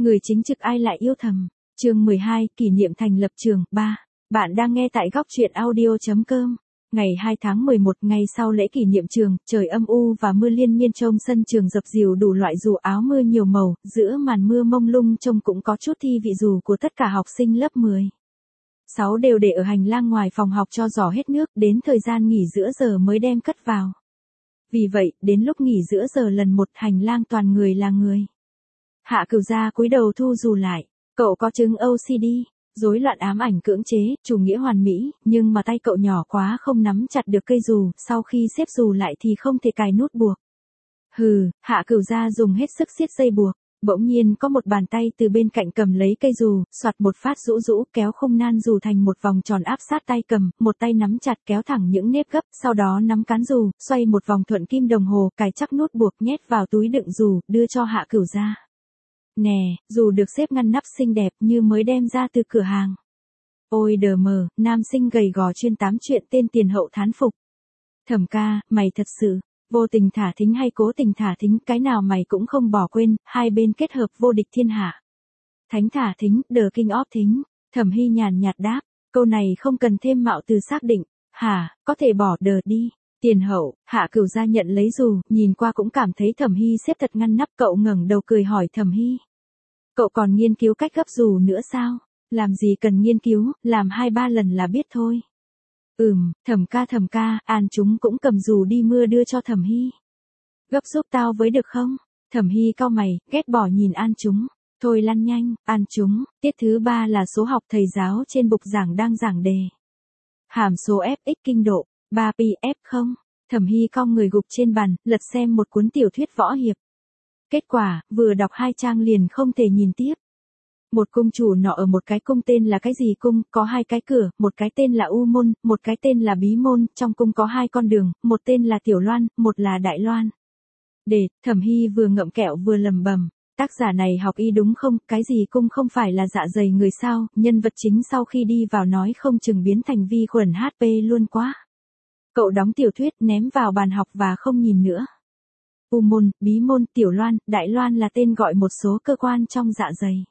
Người chính trực ai lại yêu thầm. Chương 12, kỷ niệm thành lập trường 3. Bạn đang nghe tại góc truyện audio.com. Ngày 2 tháng 11, ngày sau lễ kỷ niệm trường, trời âm u và mưa liên miên trông sân trường dập dìu đủ loại dù áo mưa nhiều màu, giữa màn mưa mông lung trông cũng có chút thi vị dù của tất cả học sinh lớp 10. 6 đều để ở hành lang ngoài phòng học cho giỏ hết nước, đến thời gian nghỉ giữa giờ mới đem cất vào. Vì vậy, đến lúc nghỉ giữa giờ lần một hành lang toàn người là người. Hạ Cửu Gia cúi đầu thu dù lại, cậu có chứng OCD, rối loạn ám ảnh cưỡng chế, chủ nghĩa hoàn mỹ, nhưng mà tay cậu nhỏ quá không nắm chặt được cây dù, sau khi xếp dù lại thì không thể cài nút buộc. Hừ, Hạ Cửu Gia dùng hết sức siết dây buộc, bỗng nhiên có một bàn tay từ bên cạnh cầm lấy cây dù, soạt một phát rũ rũ kéo khung nan dù thành một vòng tròn áp sát tay cầm, một tay nắm chặt kéo thẳng những nếp gấp, sau đó nắm cán dù, xoay một vòng thuận kim đồng hồ, cài chắc nút buộc nhét vào túi đựng dù, đưa cho Hạ Cửu Gia. Nè, dù được xếp ngăn nắp xinh đẹp như mới đem ra từ cửa hàng. Ôi đờ mờ, nam sinh gầy gò chuyên tám chuyện tên tiền hậu thán phục. Thẩm ca, mày thật sự, vô tình thả thính hay cố tình thả thính, cái nào mày cũng không bỏ quên, hai bên kết hợp vô địch thiên hạ. Thánh thả thính, the king of thính, Thẩm Hy nhàn nhạt đáp, câu này không cần thêm mạo từ xác định, hả, có thể bỏ đờ đi. Tiền hậu, Hạ Cửu Gia nhận lấy dù, nhìn qua cũng cảm thấy Thẩm Hy xếp thật ngăn nắp, cậu ngẩng đầu cười hỏi Thẩm Hy. Cậu còn nghiên cứu cách gấp dù nữa sao? Làm gì cần nghiên cứu, làm 2-3 lần là biết thôi. Thẩm ca, An chúng cũng cầm dù đi mưa đưa cho Thẩm Hy. Gấp giúp tao với được không? Thẩm Hy cau mày, ghét bỏ nhìn An chúng. Thôi lăn nhanh, An chúng, tiết thứ 3 là số học thầy giáo trên bục giảng đang giảng đề. Hàm số fx kinh độ, 3pi f không? Thẩm Hy cong người gục trên bàn, lật xem một cuốn tiểu thuyết võ hiệp. Kết quả, vừa đọc 2 trang liền không thể nhìn tiếp. Một cung chủ nọ ở một cái cung tên là cái gì cung, có 2 cái cửa, một cái tên là U môn, một cái tên là Bí môn, trong cung có 2 con đường, một tên là Tiểu Loan, một là Đại Loan. Thẩm Hy vừa ngậm kẹo vừa lầm bầm, tác giả này học y đúng không, cái gì cung không phải là dạ dày người sao, nhân vật chính sau khi đi vào nói không chừng biến thành vi khuẩn HP luôn quá. Cậu đóng tiểu thuyết ném vào bàn học và không nhìn nữa. U môn, Bí môn, Tiểu Loan, Đại Loan là tên gọi một số cơ quan trong dạ dày.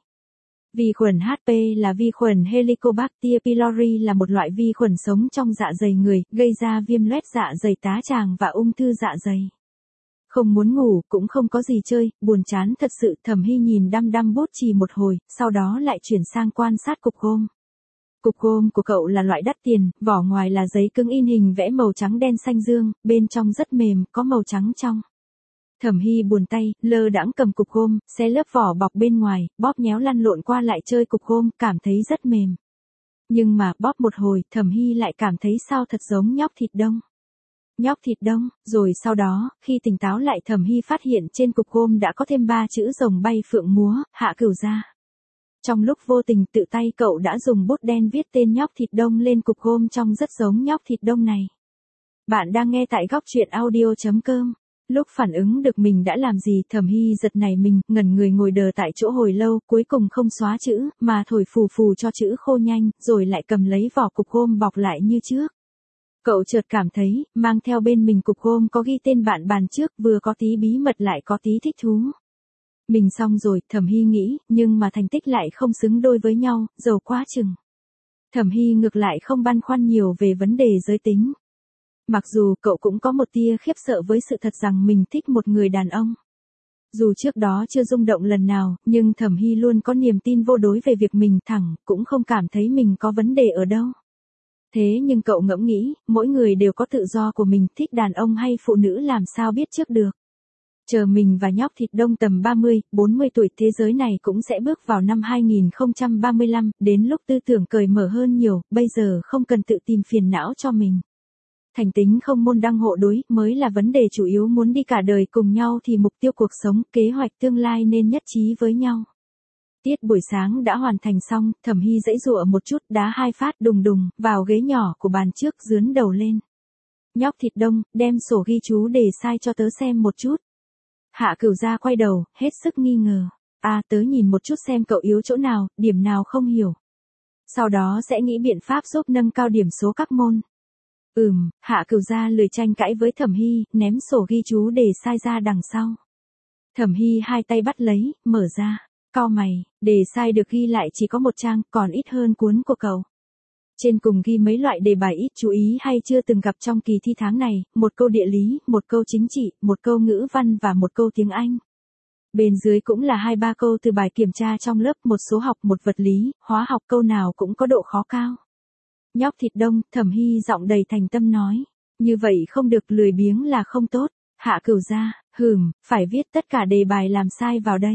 Vi khuẩn HP là vi khuẩn Helicobacter pylori là một loại vi khuẩn sống trong dạ dày người, gây ra viêm loét dạ dày tá tràng và ung thư dạ dày. Không muốn ngủ, cũng không có gì chơi, buồn chán thật sự, Thẩm Hy nhìn đăm đăm bút chì một hồi, sau đó lại chuyển sang quan sát cục gôm. Cục gôm của cậu là loại đắt tiền, vỏ ngoài là giấy cứng in hình vẽ màu trắng đen xanh dương, bên trong rất mềm, có màu trắng trong. Thẩm Hy buồn tay, lơ đãng cầm cục gôm, xé lớp vỏ bọc bên ngoài, bóp nhéo lăn lộn qua lại chơi cục gôm, cảm thấy rất mềm. Nhưng mà bóp một hồi, Thẩm Hy lại cảm thấy sao thật giống nhóc thịt đông. Nhóc thịt đông, rồi sau đó, khi tỉnh táo lại Thẩm Hy phát hiện trên cục gôm đã có thêm 3 chữ rồng bay phượng múa, Hạ Cửu Gia. Trong lúc vô tình tự tay cậu đã dùng bút đen viết tên nhóc thịt đông lên cục gôm trông rất giống nhóc thịt đông này. Bạn đang nghe tại góc truyện audio.com. Lúc phản ứng được mình đã làm gì, Thẩm Hy giật nảy mình, ngẩn người ngồi đờ tại chỗ hồi lâu, cuối cùng không xóa chữ, mà thổi phù phù cho chữ khô nhanh, rồi lại cầm lấy vỏ cục gôm bọc lại như trước. Cậu chợt cảm thấy, mang theo bên mình cục gôm có ghi tên bạn bàn trước, vừa có tí bí mật lại có tí thích thú. Mình xong rồi, Thẩm Hy nghĩ, nhưng mà thành tích lại không xứng đôi với nhau, giàu quá chừng. Thẩm Hy ngược lại không băn khoăn nhiều về vấn đề giới tính. Mặc dù cậu cũng có một tia khiếp sợ với sự thật rằng mình thích một người đàn ông. Dù trước đó chưa rung động lần nào, nhưng Thẩm Hy luôn có niềm tin vô đối về việc mình thẳng, cũng không cảm thấy mình có vấn đề ở đâu. Thế nhưng cậu ngẫm nghĩ, mỗi người đều có tự do của mình, thích đàn ông hay phụ nữ làm sao biết trước được. Chờ mình và nhóc thịt đông tầm 30, 40 tuổi thế giới này cũng sẽ bước vào năm 2035, đến lúc tư tưởng cởi mở hơn nhiều, bây giờ không cần tự tìm phiền não cho mình. Thành tính không môn đăng hộ đối mới là vấn đề chủ yếu, muốn đi cả đời cùng nhau thì mục tiêu cuộc sống, kế hoạch tương lai nên nhất trí với nhau. Tiết buổi sáng đã hoàn thành xong, Thẩm Hy giãy giụa một chút, đá 2 phát đùng đùng vào ghế nhỏ của bàn trước, dướn đầu lên. Nhóc thịt đông, đem sổ ghi chú đề sai cho tớ xem một chút. Hạ Cửu Gia quay đầu, hết sức nghi ngờ. Tớ nhìn một chút xem cậu yếu chỗ nào, điểm nào không hiểu. Sau đó sẽ nghĩ biện pháp giúp nâng cao điểm số các môn. Hạ Cửu Gia lười tranh cãi với Thẩm Hy, ném sổ ghi chú đề sai ra đằng sau. Thẩm Hy hai tay bắt lấy, mở ra. Cau mày, đề sai được ghi lại chỉ có một trang, còn ít hơn cuốn của cậu. Trên cùng ghi mấy loại đề bài ít chú ý hay chưa từng gặp trong kỳ thi tháng này, một câu địa lý, một câu chính trị, một câu ngữ văn và một câu tiếng Anh. Bên dưới cũng là 2-3 câu từ bài kiểm tra trong lớp, một số học, một vật lý, hóa học, câu nào cũng có độ khó cao. Nhóc thịt đông, Thẩm Hy giọng đầy thành tâm nói. Như vậy không được, lười biếng là không tốt. Hạ Cửu Gia, phải viết tất cả đề bài làm sai vào đây.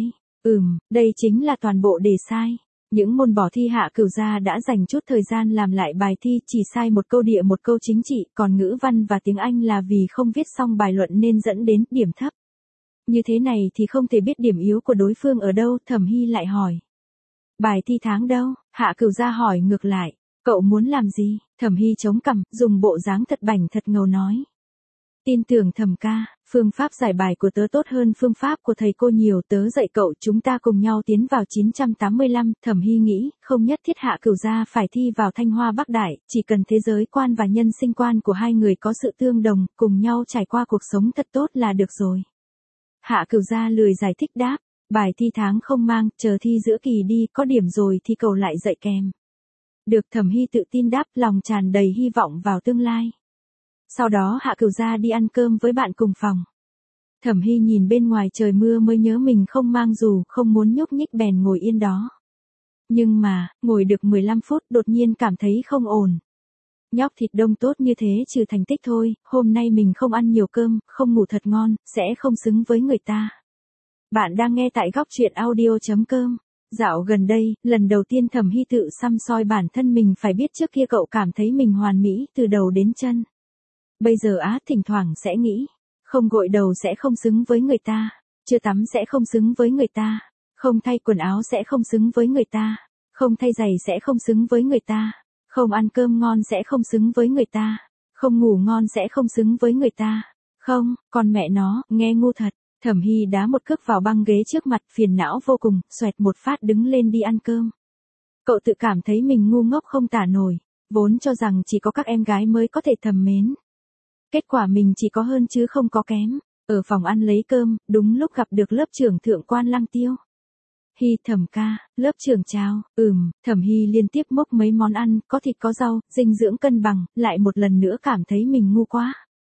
Đây chính là toàn bộ đề sai. Những môn bỏ thi Hạ Cửu Gia đã dành chút thời gian làm lại bài thi, chỉ sai một câu địa, một câu chính trị, còn ngữ văn và tiếng Anh là vì không viết xong bài luận nên dẫn đến điểm thấp. Như thế này thì không thể biết điểm yếu của đối phương ở đâu, Thẩm Hy lại hỏi. Bài thi tháng đâu? Hạ Cửu Gia hỏi ngược lại. Cậu muốn làm gì? Thẩm Hy chống cằm, dùng bộ dáng thật bảnh thật ngầu nói. Tin tưởng Thẩm ca, phương pháp giải bài của tớ tốt hơn phương pháp của thầy cô nhiều, tớ dạy cậu, chúng ta cùng nhau tiến vào 985, Thẩm Hy nghĩ, không nhất thiết Hạ Cửu Gia phải thi vào Thanh Hoa Bắc Đại, chỉ cần thế giới quan và nhân sinh quan của hai người có sự tương đồng, cùng nhau trải qua cuộc sống thật tốt là được rồi. Hạ Cửu Gia lười giải thích đáp, bài thi tháng không mang, chờ thi giữa kỳ đi, có điểm rồi thì cậu lại dạy kèm. Được, Thẩm Hy tự tin đáp, lòng tràn đầy hy vọng vào tương lai. Sau đó Hạ Cửu Gia đi ăn cơm với bạn cùng phòng. Thẩm Hy nhìn bên ngoài trời mưa mới nhớ mình không mang dù, không muốn nhúc nhích bèn ngồi yên đó. Nhưng mà, ngồi được 15 phút đột nhiên cảm thấy không ổn. Nhóc thịt đông tốt như thế trừ thành tích thôi, hôm nay mình không ăn nhiều cơm, không ngủ thật ngon, sẽ không xứng với người ta. Bạn đang nghe tại góc truyện audio.com. Dạo gần đây, lần đầu tiên Thẩm Hy tự săm soi bản thân mình, phải biết trước kia cậu cảm thấy mình hoàn mỹ từ đầu đến chân. Bây giờ thỉnh thoảng sẽ nghĩ, không gội đầu sẽ không xứng với người ta, chưa tắm sẽ không xứng với người ta, không thay quần áo sẽ không xứng với người ta, không thay giày sẽ không xứng với người ta, không ăn cơm ngon sẽ không xứng với người ta, không ngủ ngon sẽ không xứng với người ta. Không, con mẹ nó, nghe ngu thật. Thẩm Hy đá một cước vào băng ghế trước mặt, phiền não vô cùng, xoẹt một phát đứng lên đi ăn cơm. Cậu tự cảm thấy mình ngu ngốc không tả nổi, vốn cho rằng chỉ có các em gái mới có thể thầm mến. Kết quả mình chỉ có hơn chứ không có kém. Ở phòng ăn lấy cơm, đúng lúc gặp được lớp trưởng Thượng quan Lăng Tiêu. Hy, Thẩm ca, lớp trưởng chào. Thẩm Hy liên tiếp mốc mấy món ăn, có thịt có rau, dinh dưỡng cân bằng, lại một lần nữa cảm thấy mình ngu quá.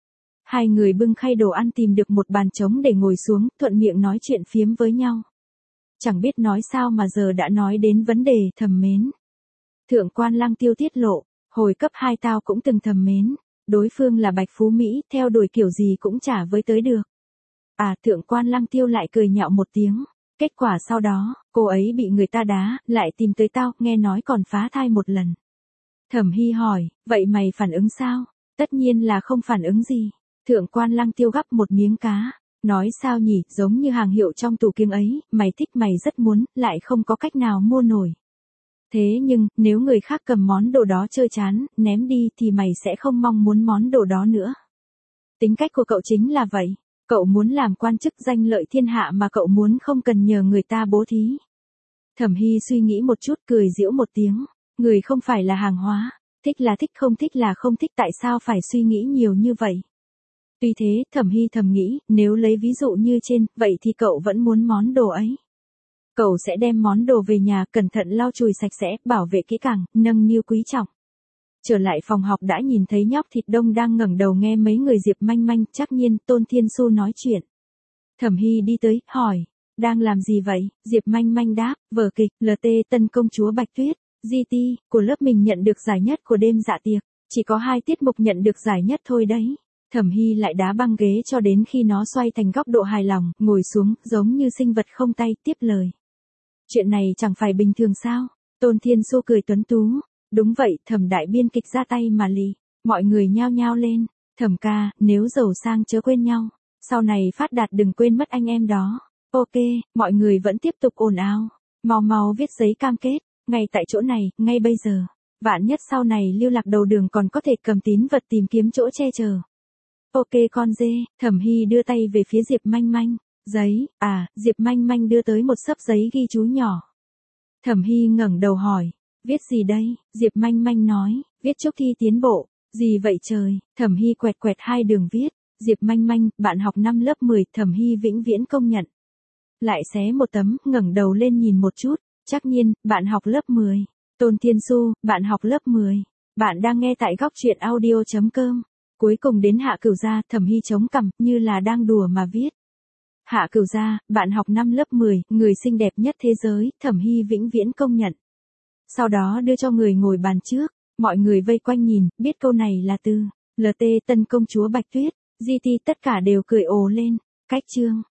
Hai người bưng khay đồ ăn tìm được một bàn trống để ngồi xuống, thuận miệng nói chuyện phiếm với nhau. Chẳng biết nói sao mà giờ đã nói đến vấn đề thầm mến. Thượng quan Lăng Tiêu tiết lộ, hồi cấp 2 tao cũng từng thầm mến. Đối phương là Bạch Phú Mỹ, theo đuổi kiểu gì cũng chả với tới được. Thượng quan Lăng Tiêu lại cười nhạo một tiếng. Kết quả sau đó, cô ấy bị người ta đá, lại tìm tới tao, nghe nói còn phá thai một lần. Thẩm Hy hỏi, vậy mày phản ứng sao? Tất nhiên là không phản ứng gì. Thượng quan Lăng Tiêu gắp một miếng cá. Nói sao nhỉ, giống như hàng hiệu trong tủ kiếng ấy, mày thích mày rất muốn, lại không có cách nào mua nổi. Thế nhưng, nếu người khác cầm món đồ đó chơi chán, ném đi thì mày sẽ không mong muốn món đồ đó nữa. Tính cách của cậu chính là vậy. Cậu muốn làm quan chức danh lợi thiên hạ mà cậu muốn không cần nhờ người ta bố thí. Thẩm Hy suy nghĩ một chút, cười giễu một tiếng. Người không phải là hàng hóa. Thích là thích, không thích là không thích, tại sao phải suy nghĩ nhiều như vậy? Tuy thế, Thẩm Hy thầm nghĩ, nếu lấy ví dụ như trên, vậy thì cậu vẫn muốn món đồ ấy. Cậu sẽ đem món đồ về nhà, cẩn thận lau chùi sạch sẽ, bảo vệ kỹ càng, nâng niu quý trọng. Trở lại phòng học đã nhìn thấy nhóc thịt đông đang ngẩng đầu nghe mấy người Diệp Manh Manh, Trác Nhiên, Tôn Thiên Xu nói chuyện. Thẩm Hy đi tới, hỏi, đang làm gì vậy? Diệp Manh Manh đáp, vở kịch, LT Tân Công Chúa Bạch Tuyết, GT, của lớp mình nhận được giải nhất của đêm dạ tiệc. Chỉ có 2 tiết mục nhận được giải nhất thôi đấy. Thẩm Hy lại đá băng ghế cho đến khi nó xoay thành góc độ hài lòng, ngồi xuống, giống như sinh vật không tay, tiếp lời. Chuyện này chẳng phải bình thường sao? Tôn Thiên Xu cười tuấn tú. Đúng vậy, Thẩm đại biên kịch ra tay mà lì. Mọi người nhao nhao lên. Thẩm ca, nếu giàu sang chớ quên nhau. Sau này phát đạt đừng quên mất anh em đó. Ok, mọi người vẫn tiếp tục ồn ào. Mau mau viết giấy cam kết. Ngay tại chỗ này, ngay bây giờ. Vạn nhất sau này lưu lạc đầu đường còn có thể cầm tín vật tìm kiếm chỗ che chở. Ok con dê, Thẩm Hy đưa tay về phía Diệp Manh Manh. Giấy, Diệp Manh Manh đưa tới một xấp giấy ghi chú nhỏ. Thẩm Hy ngẩng đầu hỏi, viết gì đây? Diệp Manh Manh nói, viết chúc thi tiến bộ. Gì vậy trời? Thẩm Hy quẹt quẹt 2 đường viết. Diệp Manh Manh, bạn học năm lớp 10, Thẩm Hy vĩnh viễn công nhận. Lại xé một tấm, ngẩng đầu lên nhìn một chút. Trắc Nhiên, bạn học lớp 10. Tôn Thiên Xu, bạn học lớp 10. Bạn đang nghe tại góc truyện audio.com. Cuối cùng đến Hạ Cửu Gia, Thẩm Hy chống cằm, như là đang đùa mà viết. Hạ Cửu Gia, bạn học năm lớp 10, người xinh đẹp nhất thế giới, Thẩm Hy vĩnh viễn công nhận. Sau đó đưa cho người ngồi bàn trước, mọi người vây quanh nhìn, biết câu này là từ LT Tân công chúa Bạch Tuyết, GT tất cả đều cười ồ lên. Cách chương